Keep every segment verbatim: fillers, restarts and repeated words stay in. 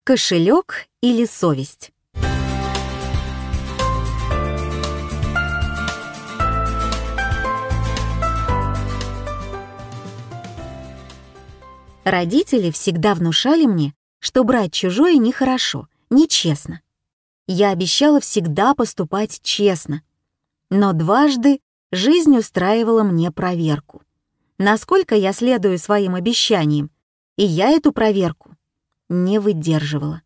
Кошелек или совесть? Родители всегда внушали мне, что брать чужое нехорошо, нечестно. Я обещала всегда поступать честно. Но дважды жизнь устраивала мне проверку. Насколько я следую своим обещаниям, и я эту проверку не выдерживала.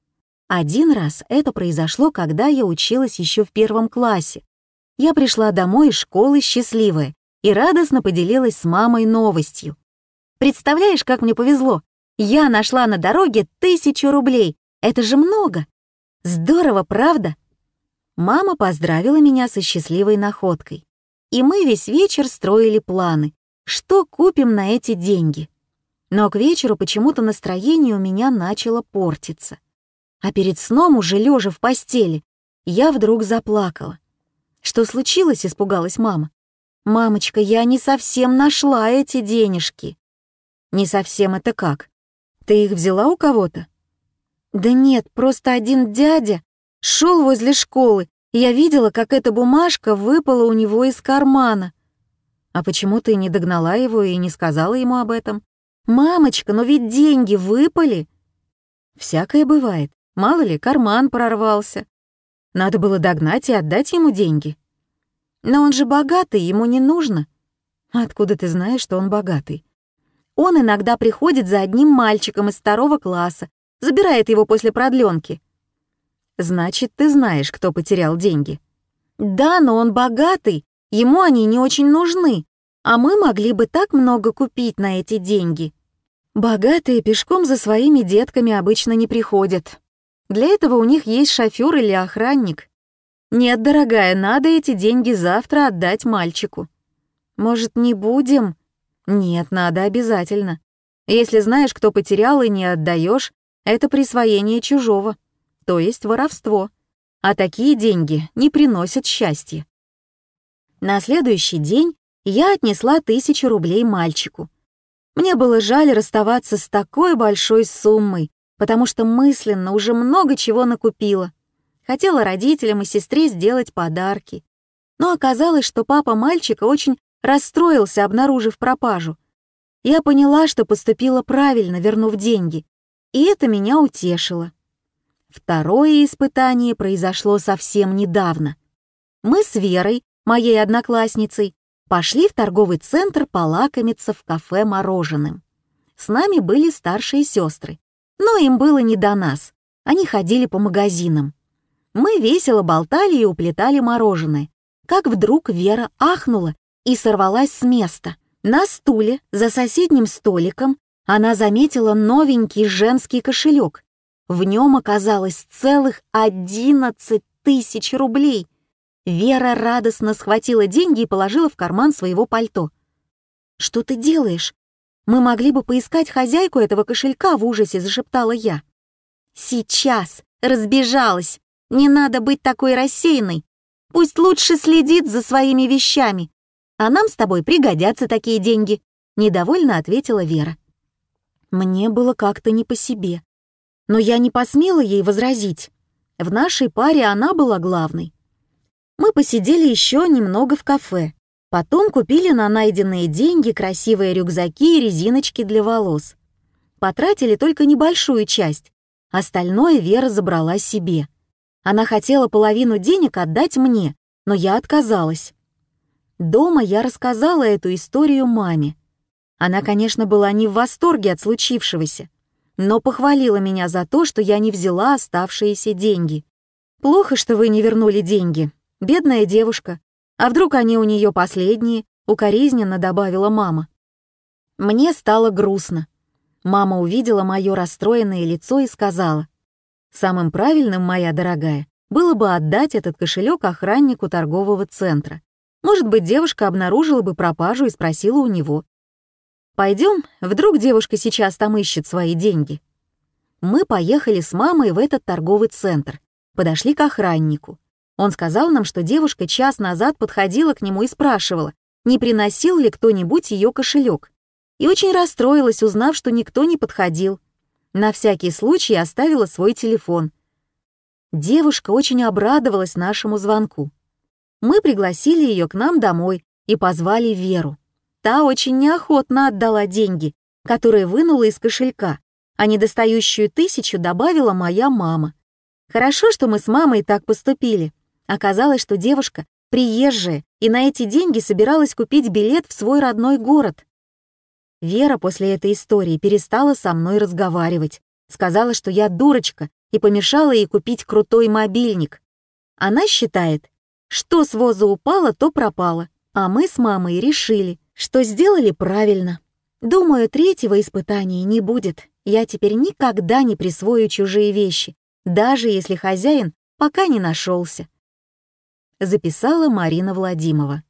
Один раз это произошло, когда я училась еще в первом классе. Я пришла домой из школы счастливая и радостно поделилась с мамой новостью. Представляешь, как мне повезло? Я нашла на дороге тысячу рублей. Это же много. Здорово, правда? Мама поздравила меня со счастливой находкой. И мы весь вечер строили планы, что купим на эти деньги. Но к вечеру почему-то настроение у меня начало портиться. А перед сном, уже лежа в постели, я вдруг заплакала. «Что случилось?» — испугалась мама. «Мамочка, я не совсем нашла эти денежки». «Не совсем это как? Ты их взяла у кого-то?» «Да нет, просто один дядя шел возле школы, и я видела, как эта бумажка выпала у него из кармана». «А почему ты не догнала его и не сказала ему об этом?» «Мамочка, но ведь деньги выпали!» «Всякое бывает. Мало ли, карман прорвался. Надо было догнать и отдать ему деньги». «Но он же богатый, ему не нужно». «Откуда ты знаешь, что он богатый?» «Он иногда приходит за одним мальчиком из второго класса, забирает его после продленки». «Значит, ты знаешь, кто потерял деньги?» «Да, но он богатый, ему они не очень нужны, а мы могли бы так много купить на эти деньги». «Богатые пешком за своими детками обычно не приходят. Для этого у них есть шофёр или охранник. Нет, дорогая, надо эти деньги завтра отдать мальчику». «Может, не будем?» «Нет, надо обязательно. Если знаешь, кто потерял и не отдаешь, это присвоение чужого, то есть воровство. А такие деньги не приносят счастья». На следующий день я отнесла тысячу рублей мальчику. Мне было жаль расставаться с такой большой суммой, потому что мысленно уже много чего накупила. Хотела родителям и сестре сделать подарки. Но оказалось, что папа мальчика очень расстроился, обнаружив пропажу. Я поняла, что поступила правильно, вернув деньги, и это меня утешило. Второе испытание произошло совсем недавно. Мы с Верой, моей одноклассницей, пошли в торговый центр полакомиться в кафе мороженым. С нами были старшие сестры, но им было не до нас, они ходили по магазинам. Мы весело болтали и уплетали мороженое, как вдруг Вера ахнула и сорвалась с места. На стуле за соседним столиком она заметила новенький женский кошелек. В нем оказалось целых одиннадцать тысяч рублей. Вера радостно схватила деньги и положила в карман своего пальто. «Что ты делаешь? Мы могли бы поискать хозяйку этого кошелька», — в ужасе зашептала я. «Сейчас! Разбежалась! Не надо быть такой рассеянной! Пусть лучше следит за своими вещами, а нам с тобой пригодятся такие деньги», — недовольно ответила Вера. Мне было как-то не по себе, но я не посмела ей возразить. В нашей паре она была главной. Мы посидели еще немного в кафе, потом купили на найденные деньги красивые рюкзаки и резиночки для волос. Потратили только небольшую часть, остальное Вера забрала себе. Она хотела половину денег отдать мне, но я отказалась. Дома я рассказала эту историю маме. Она, конечно, была не в восторге от случившегося, но похвалила меня за то, что я не взяла оставшиеся деньги. «Плохо, что вы не вернули деньги. Бедная девушка. А вдруг они у нее последние?» — укоризненно добавила мама. Мне стало грустно. Мама увидела мое расстроенное лицо и сказала: «Самым правильным, моя дорогая, было бы отдать этот кошелек охраннику торгового центра. Может быть, девушка обнаружила бы пропажу и спросила у него. Пойдем, вдруг девушка сейчас там ищет свои деньги». Мы поехали с мамой в этот торговый центр, подошли к охраннику. Он сказал нам, что девушка час назад подходила к нему и спрашивала, не приносил ли кто-нибудь ее кошелек, и очень расстроилась, узнав, что никто не подходил. На всякий случай оставила свой телефон. Девушка очень обрадовалась нашему звонку. Мы пригласили ее к нам домой и позвали Веру. Та очень неохотно отдала деньги, которые вынула из кошелька, а недостающую тысячу добавила моя мама. Хорошо, что мы с мамой так поступили. Оказалось, что девушка приезжая и на эти деньги собиралась купить билет в свой родной город. Вера после этой истории перестала со мной разговаривать, сказала, что я дурочка и помешала ей купить крутой мобильник. Она считает, что с воза упало, то пропало, а мы с мамой решили, что сделали правильно. Думаю, третьего испытания не будет. Я теперь никогда не присвою чужие вещи, даже если хозяин пока не нашелся. Записала Марина Владимирова.